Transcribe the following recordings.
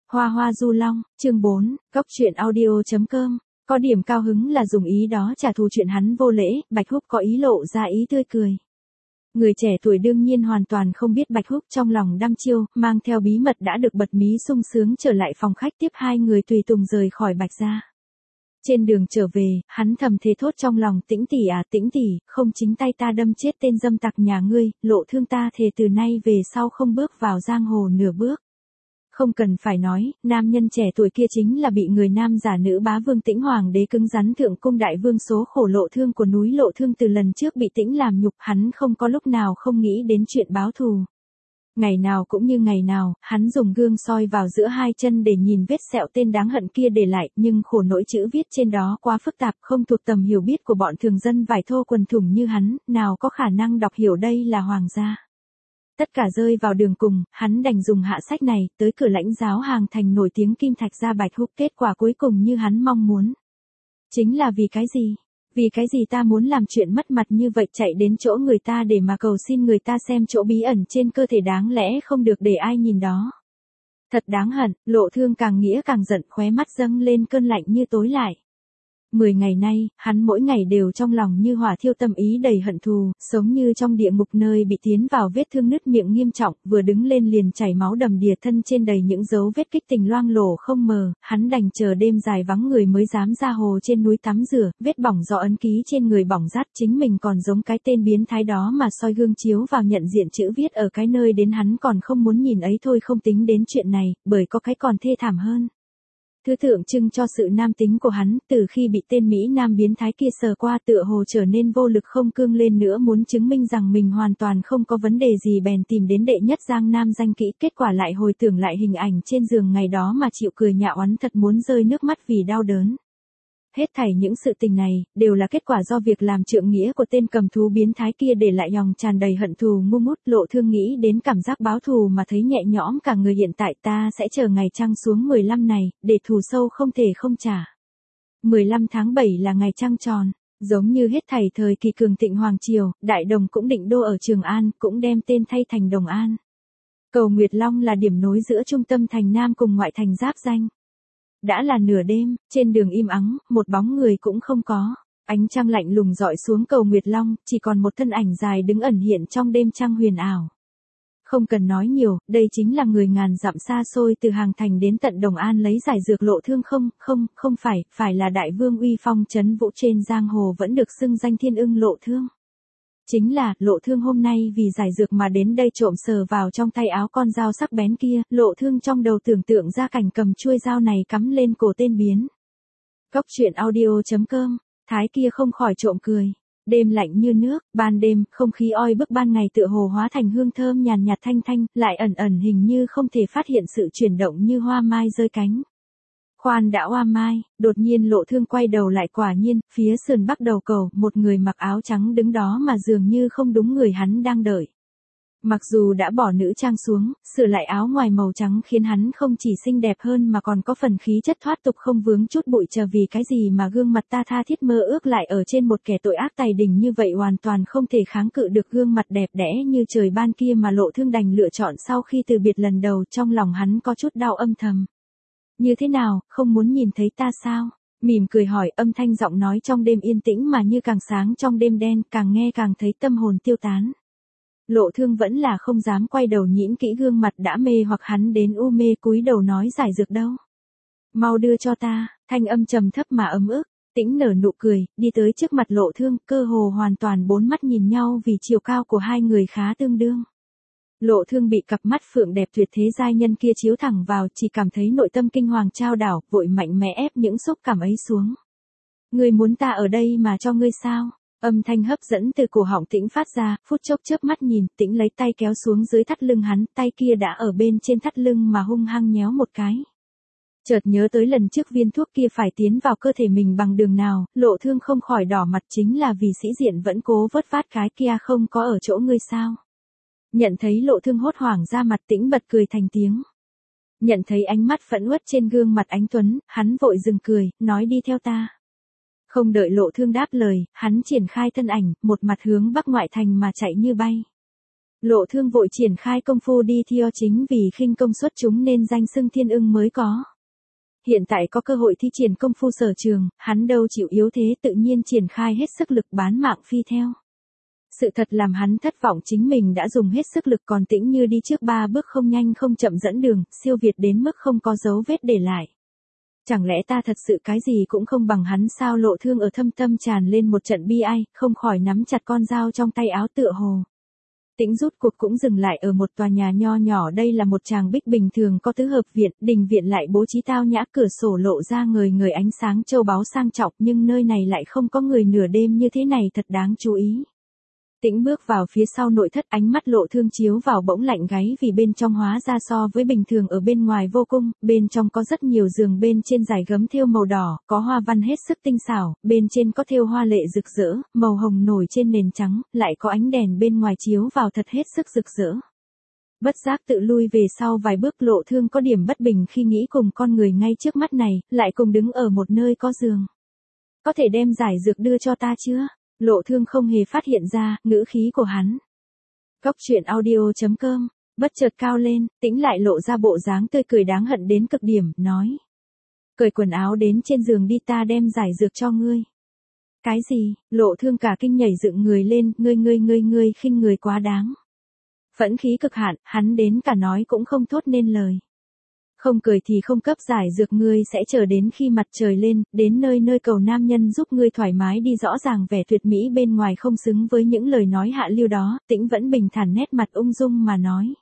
Hoa hoa du long, chương 4, Cốc truyện audio.com, có điểm cao hứng là dùng ý đó trả thù chuyện hắn vô lễ, Bạch Húc có ý lộ ra ý tươi cười. Người trẻ tuổi đương nhiên hoàn toàn không biết Bạch Húc trong lòng đăm chiêu, mang theo bí mật đã được bật mí sung sướng trở lại phòng khách tiếp hai người tùy tùng rời khỏi Bạch gia. Trên đường trở về, hắn thầm thề thốt trong lòng, Tĩnh tỷ à, Tĩnh tỷ, không chính tay ta đâm chết tên dâm tặc nhà ngươi, Lộ Thương ta thề từ nay về sau không bước vào giang hồ nửa bước. Không cần phải nói, nam nhân trẻ tuổi kia chính là bị người nam giả nữ bá vương Tĩnh hoàng đế cứng rắn thượng cung đại vương số khổ Lộ Thương của núi Lộ Thương từ lần trước bị Tĩnh làm nhục, hắn không có lúc nào không nghĩ đến chuyện báo thù. Ngày nào cũng như ngày nào, hắn dùng gương soi vào giữa hai chân để nhìn vết sẹo tên đáng hận kia để lại, nhưng khổ nỗi chữ viết trên đó quá phức tạp, không thuộc tầm hiểu biết của bọn thường dân vải thô quần thủng như hắn, nào có khả năng đọc hiểu đây là hoàng gia. Tất cả rơi vào đường cùng, hắn đành dùng hạ sách này, tới cửa lãnh giáo hàng thành nổi tiếng Kim Thạch gia Bạch Húc, kết quả cuối cùng như hắn mong muốn. Chính là vì cái gì? Vì cái gì ta muốn làm chuyện mất mặt như vậy, chạy đến chỗ người ta để mà cầu xin người ta xem chỗ bí ẩn trên cơ thể, đáng lẽ không được để ai nhìn đó. Thật đáng hận, Lộ Thương càng nghĩ càng giận, khóe mắt dâng lên cơn lạnh như tối lại. 10 ngày nay, hắn mỗi ngày đều trong lòng như hỏa thiêu, tâm ý đầy hận thù, sống như trong địa ngục nơi bị tiến vào vết thương nứt miệng nghiêm trọng, vừa đứng lên liền chảy máu đầm đìa, thân trên đầy những dấu vết kích tình loang lổ không mờ, hắn đành chờ đêm dài vắng người mới dám ra hồ trên núi tắm rửa, vết bỏng do ấn ký trên người bỏng rát, chính mình còn giống cái tên biến thái đó mà soi gương chiếu vào nhận diện chữ viết ở cái nơi đến hắn còn không muốn nhìn ấy thôi, không tính đến chuyện này, bởi có cái còn thê thảm hơn. Thứ tượng trưng cho sự nam tính của hắn, từ khi bị tên Mỹ Nam biến thái kia sờ qua tựa hồ trở nên vô lực không cương lên nữa, muốn chứng minh rằng mình hoàn toàn không có vấn đề gì, bèn tìm đến đệ nhất Giang Nam danh kỹ, kết quả lại hồi tưởng lại hình ảnh trên giường ngày đó mà chịu cười nhạo oán, thật muốn rơi nước mắt vì đau đớn. Hết thảy những sự tình này, đều là kết quả do việc làm trượng nghĩa của tên cầm thú biến thái kia để lại, lòng tràn đầy hận thù ngu mút. Lộ Thương nghĩ đến cảm giác báo thù mà thấy nhẹ nhõm cả người. Hiện tại ta sẽ chờ ngày trăng xuống 15 này, để thù sâu không thể không trả. 15 tháng 7 là ngày trăng tròn, giống như hết thảy thời kỳ cường thịnh hoàng triều, Đại Đồng cũng định đô ở Trường An, cũng đem tên thay thành Đồng An. Cầu Nguyệt Long là điểm nối giữa trung tâm thành Nam cùng ngoại thành giáp danh. Đã là nửa đêm, trên đường im ắng, một bóng người cũng không có. Ánh trăng lạnh lùng dọi xuống cầu Nguyệt Long, chỉ còn một thân ảnh dài đứng ẩn hiện trong đêm trăng huyền ảo. Không cần nói nhiều, đây chính là người ngàn dặm xa xôi từ Hàng Thành đến tận Đồng An lấy giải dược Lộ Thương. Không phải là đại vương uy phong trấn vũ trên giang hồ vẫn được xưng danh thiên ưng Lộ Thương. Chính là, Lộ Thương hôm nay vì giải dược mà đến đây, trộm sờ vào trong tay áo con dao sắc bén kia, Lộ Thương trong đầu tưởng tượng ra cảnh cầm chuôi dao này cắm lên cổ tên biến. Cốc truyện audio.com, thái kia không khỏi trộm cười. Đêm lạnh như nước, ban đêm, không khí oi bức, ban ngày tựa hồ hóa thành hương thơm nhàn nhạt thanh thanh, lại ẩn hình như không thể phát hiện sự chuyển động như hoa mai rơi cánh. Khoan đã, hoa mai, đột nhiên Lộ Thương quay đầu lại, quả nhiên, phía sườn bắc đầu cầu, một người mặc áo trắng đứng đó mà dường như không đúng người hắn đang đợi. Mặc dù đã bỏ nữ trang xuống, sửa lại áo ngoài màu trắng khiến hắn không chỉ xinh đẹp hơn mà còn có phần khí chất thoát tục, không vướng chút bụi trờ. Vì cái gì mà gương mặt ta tha thiết mơ ước lại ở trên một kẻ tội ác tài đình như vậy, hoàn toàn không thể kháng cự được gương mặt đẹp đẽ như trời ban kia mà Lộ Thương đành lựa chọn sau khi từ biệt lần đầu. Trong lòng hắn có chút đau âm thầm. Như thế nào, không muốn nhìn thấy ta sao? Mỉm cười hỏi, âm thanh giọng nói trong đêm yên tĩnh mà như càng sáng trong đêm đen, càng nghe càng thấy tâm hồn tiêu tán. Lộ Thương vẫn là không dám quay đầu nhìn kỹ gương mặt đã mê hoặc hắn đến u mê, cúi đầu nói, giải dược đâu? Mau đưa cho ta. Thanh âm trầm thấp mà ấm ức. Tĩnh nở nụ cười, đi tới trước mặt Lộ Thương, cơ hồ hoàn toàn bốn mắt nhìn nhau vì chiều cao của hai người khá tương đương. Lộ Thương bị cặp mắt phượng đẹp tuyệt thế giai nhân kia chiếu thẳng vào, chỉ cảm thấy nội tâm kinh hoàng trao đảo, vội mạnh mẽ ép những xúc cảm ấy xuống. Ngươi muốn ta ở đây mà cho ngươi sao? Âm thanh hấp dẫn từ cổ họng Tĩnh phát ra, phút chốc chớp mắt nhìn, Tĩnh lấy tay kéo xuống dưới thắt lưng hắn, tay kia đã ở bên trên thắt lưng mà hung hăng nhéo một cái. Chợt nhớ tới lần trước viên thuốc kia phải tiến vào cơ thể mình bằng đường nào, Lộ Thương không khỏi đỏ mặt, chính là vì sĩ diện vẫn cố vớt vát cái kia không có ở chỗ ngươi sao? Nhận thấy Lộ Thương hốt hoảng ra mặt, Tĩnh bật cười thành tiếng. Nhận thấy ánh mắt phẫn uất trên gương mặt anh tuấn, hắn vội dừng cười, nói đi theo ta. Không đợi Lộ Thương đáp lời, hắn triển khai thân ảnh, một mặt hướng bắc ngoại thành mà chạy như bay. Lộ Thương vội triển khai công phu đi theo chính vì khinh công xuất chúng nên danh xưng thiên ưng mới có. Hiện tại có cơ hội thi triển công phu sở trường, hắn đâu chịu yếu thế tự nhiên triển khai hết sức lực bán mạng phi theo. Sự thật làm hắn thất vọng chính mình đã dùng hết sức lực còn Tĩnh Như đi trước 3 bước không nhanh không chậm dẫn đường, siêu việt đến mức không có dấu vết để lại. Chẳng lẽ ta thật sự cái gì cũng không bằng hắn sao? Lộ Thương ở thâm tâm tràn lên một trận bi ai, không khỏi nắm chặt con dao trong tay áo tựa hồ. Tĩnh rút cuộc cũng dừng lại ở một tòa nhà nho nhỏ, đây là một tràng bích bình thường có tứ hợp viện, đình viện lại bố trí tao nhã, cửa sổ lộ ra ngời ngời ánh sáng châu báu sang trọng, nhưng nơi này lại không có người nửa đêm như thế này thật đáng chú ý. Tĩnh bước vào phía sau nội thất, ánh mắt Lộ Thương chiếu vào bỗng lạnh gáy vì bên trong hóa ra so với bình thường ở bên ngoài vô cung, bên trong có rất nhiều giường, bên trên dải gấm thêu màu đỏ, có hoa văn hết sức tinh xảo, bên trên có thêu hoa lệ rực rỡ, màu hồng nổi trên nền trắng, lại có ánh đèn bên ngoài chiếu vào thật hết sức rực rỡ. Bất giác tự lui về sau vài bước, Lộ Thương có điểm bất bình khi nghĩ cùng con người ngay trước mắt này, lại cùng đứng ở một nơi có giường. Có thể đem giải dược đưa cho ta chưa? Lộ Thương không hề phát hiện ra ngữ khí của hắn. Góc truyện audio.com, bất chợt cao lên, Tĩnh lại lộ ra bộ dáng tươi cười đáng hận đến cực điểm, nói. Cởi quần áo đến trên giường đi, ta đem giải dược cho ngươi. Cái gì? Lộ Thương cả kinh nhảy dựng người lên, ngươi khinh người quá đáng. Phẫn khí cực hạn, hắn đến cả nói cũng không thốt nên lời. Không cười thì không cấp giải dược, ngươi sẽ chờ đến khi mặt trời lên, đến nơi nơi cầu nam nhân giúp ngươi thoải mái đi. Rõ ràng vẻ tuyệt mỹ bên ngoài không xứng với những lời nói hạ lưu đó, Tĩnh vẫn bình thản nét mặt ung dung mà nói.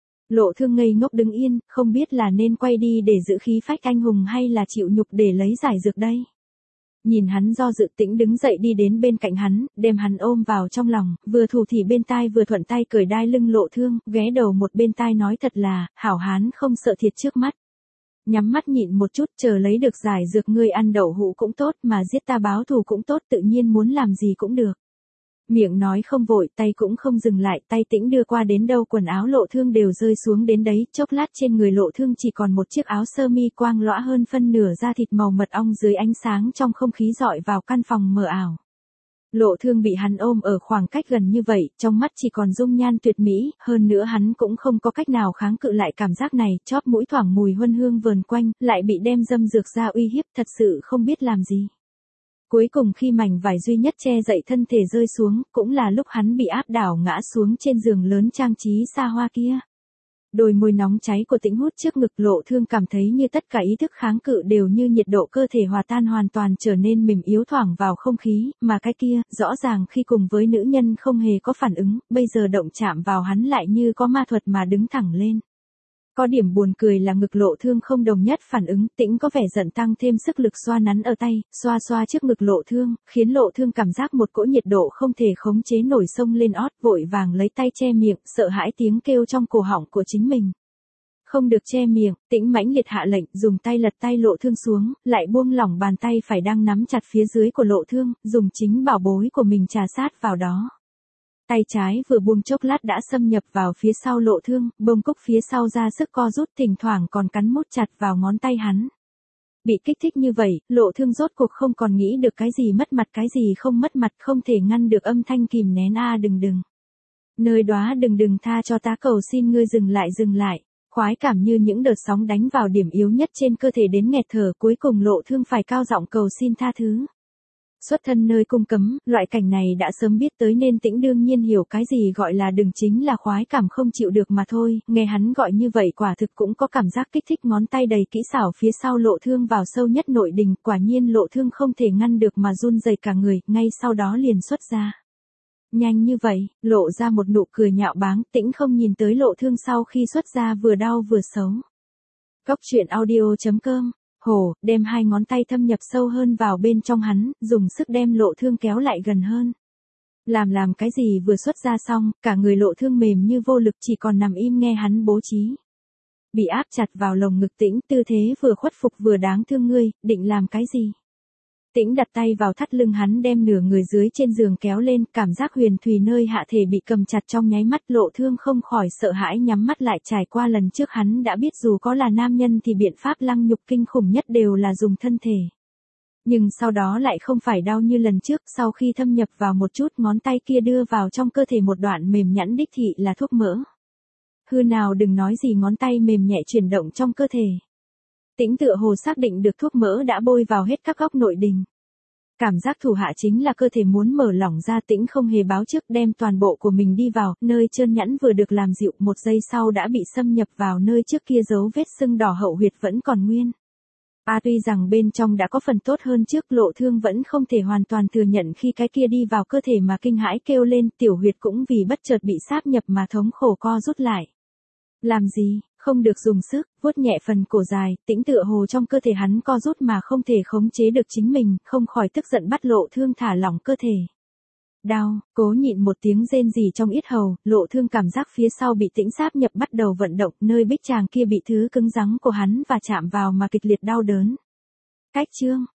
Lộ Thương ngây ngốc đứng yên, không biết là nên quay đi để giữ khí phách anh hùng hay là chịu nhục để lấy giải dược đây. Nhìn hắn do dự, Tĩnh đứng dậy đi đến bên cạnh hắn, đem hắn ôm vào trong lòng, vừa thủ thỉ bên tai vừa thuận tay cởi đai lưng Lộ Thương, ghé đầu một bên tai nói thật là, hảo hán không sợ thiệt trước mắt. Nhắm mắt nhịn một chút, chờ lấy được giải dược ngươi ăn đậu hũ cũng tốt, mà giết ta báo thù cũng tốt, tự nhiên muốn làm gì cũng được. Miệng nói không vội, tay cũng không dừng lại, tay Tĩnh đưa qua đến đâu quần áo Lộ Thương đều rơi xuống đến đấy, chốc lát trên người Lộ Thương chỉ còn một chiếc áo sơ mi quang lõa hơn phân nửa da thịt màu mật ong dưới ánh sáng trong không khí rọi vào căn phòng mờ ảo. Lộ Thương bị hắn ôm ở khoảng cách gần như vậy, trong mắt chỉ còn dung nhan tuyệt mỹ, hơn nữa hắn cũng không có cách nào kháng cự lại cảm giác này, chóp mũi thoảng mùi huân hương vờn quanh, lại bị đem dâm dược ra uy hiếp, thật sự không biết làm gì. Cuối cùng khi mảnh vải duy nhất che dậy thân thể rơi xuống, cũng là lúc hắn bị áp đảo ngã xuống trên giường lớn trang trí xa hoa kia. Đôi môi nóng cháy của Tĩnh hút trước ngực, Lộ Thương cảm thấy như tất cả ý thức kháng cự đều như nhiệt độ cơ thể hòa tan hoàn toàn trở nên mềm yếu thoảng vào không khí, mà cái kia, rõ ràng khi cùng với nữ nhân không hề có phản ứng, bây giờ động chạm vào hắn lại như có ma thuật mà đứng thẳng lên. Có điểm buồn cười là ngực Lộ Thương không đồng nhất phản ứng, Tĩnh có vẻ giận tăng thêm sức lực xoa nắn ở tay, xoa xoa trước ngực Lộ Thương, khiến Lộ Thương cảm giác một cỗ nhiệt độ không thể khống chế nổi xông lên ót, vội vàng lấy tay che miệng, sợ hãi tiếng kêu trong cổ họng của chính mình. Không được che miệng, Tĩnh mãnh liệt hạ lệnh, dùng tay lật tay Lộ Thương xuống, lại buông lỏng bàn tay phải đang nắm chặt phía dưới của Lộ Thương, dùng chính bảo bối của mình trà sát vào đó. Tay trái vừa buông chốc lát đã xâm nhập vào phía sau Lộ Thương, bông cúc phía sau ra sức co rút, thỉnh thoảng còn cắn mút chặt vào ngón tay hắn. Bị kích thích như vậy, Lộ Thương rốt cuộc không còn nghĩ được cái gì mất mặt cái gì không mất mặt, không thể ngăn được âm thanh kìm nén đừng. Nơi đó đừng tha cho ta, cầu xin ngươi dừng lại. Khoái cảm như những đợt sóng đánh vào điểm yếu nhất trên cơ thể đến nghẹt thở, cuối cùng Lộ Thương phải cao giọng cầu xin tha thứ. Xuất thân nơi cung cấm, loại cảnh này đã sớm biết tới nên Tĩnh đương nhiên hiểu cái gì gọi là đừng, chính là khoái cảm không chịu được mà thôi, nghe hắn gọi như vậy quả thực cũng có cảm giác kích thích. Ngón tay đầy kỹ xảo phía sau Lộ Thương vào sâu nhất nội đình, quả nhiên Lộ Thương không thể ngăn được mà run rẩy cả người, ngay sau đó liền xuất ra. Nhanh như vậy, lộ ra một nụ cười nhạo báng, Tĩnh không nhìn tới Lộ Thương sau khi xuất ra vừa đau vừa xấu. Góc truyện audio.com, hổ, đem hai ngón tay thâm nhập sâu hơn vào bên trong hắn, dùng sức đem Lộ Thương kéo lại gần hơn. Làm cái gì vừa xuất ra xong, cả người Lộ Thương mềm như vô lực chỉ còn nằm im nghe hắn bố trí. Bị áp chặt vào lồng ngực Tĩnh, tư thế vừa khuất phục vừa đáng thương, ngươi định làm cái gì? Tĩnh đặt tay vào thắt lưng hắn, đem nửa người dưới trên giường kéo lên, cảm giác huyền thùy nơi hạ thể bị cầm chặt trong nháy mắt, Lộ Thương không khỏi sợ hãi nhắm mắt lại. Trải qua lần trước hắn đã biết dù có là nam nhân thì biện pháp lăng nhục kinh khủng nhất đều là dùng thân thể. Nhưng sau đó lại không phải đau như lần trước, sau khi thâm nhập vào một chút ngón tay kia đưa vào trong cơ thể một đoạn mềm nhẵn đích thị là thuốc mỡ. Hư nào đừng nói gì ngón tay mềm nhẹ chuyển động trong cơ thể. Tĩnh tựa hồ xác định được thuốc mỡ đã bôi vào hết các góc nội đình. Cảm giác thủ hạ chính là cơ thể muốn mở lỏng ra, Tĩnh không hề báo trước đem toàn bộ của mình đi vào, nơi trơn nhẵn vừa được làm dịu, một giây sau đã bị xâm nhập vào nơi trước kia dấu vết sưng đỏ hậu huyệt vẫn còn nguyên. Tuy rằng bên trong đã có phần tốt hơn trước, Lộ Thương vẫn không thể hoàn toàn thừa nhận khi cái kia đi vào cơ thể mà kinh hãi kêu lên, tiểu huyệt cũng vì bất chợt bị sáp nhập mà thống khổ co rút lại. Làm gì, không được dùng sức, vuốt nhẹ phần cổ dài, Tĩnh tựa hồ trong cơ thể hắn co rút mà không thể khống chế được chính mình, không khỏi tức giận bắt Lộ Thương thả lỏng cơ thể. Đau, cố nhịn một tiếng rên rỉ trong yết hầu, Lộ Thương cảm giác phía sau bị Tĩnh sáp nhập bắt đầu vận động, nơi bích tràng kia bị thứ cứng rắn của hắn và chạm vào mà kịch liệt đau đớn. Cách chương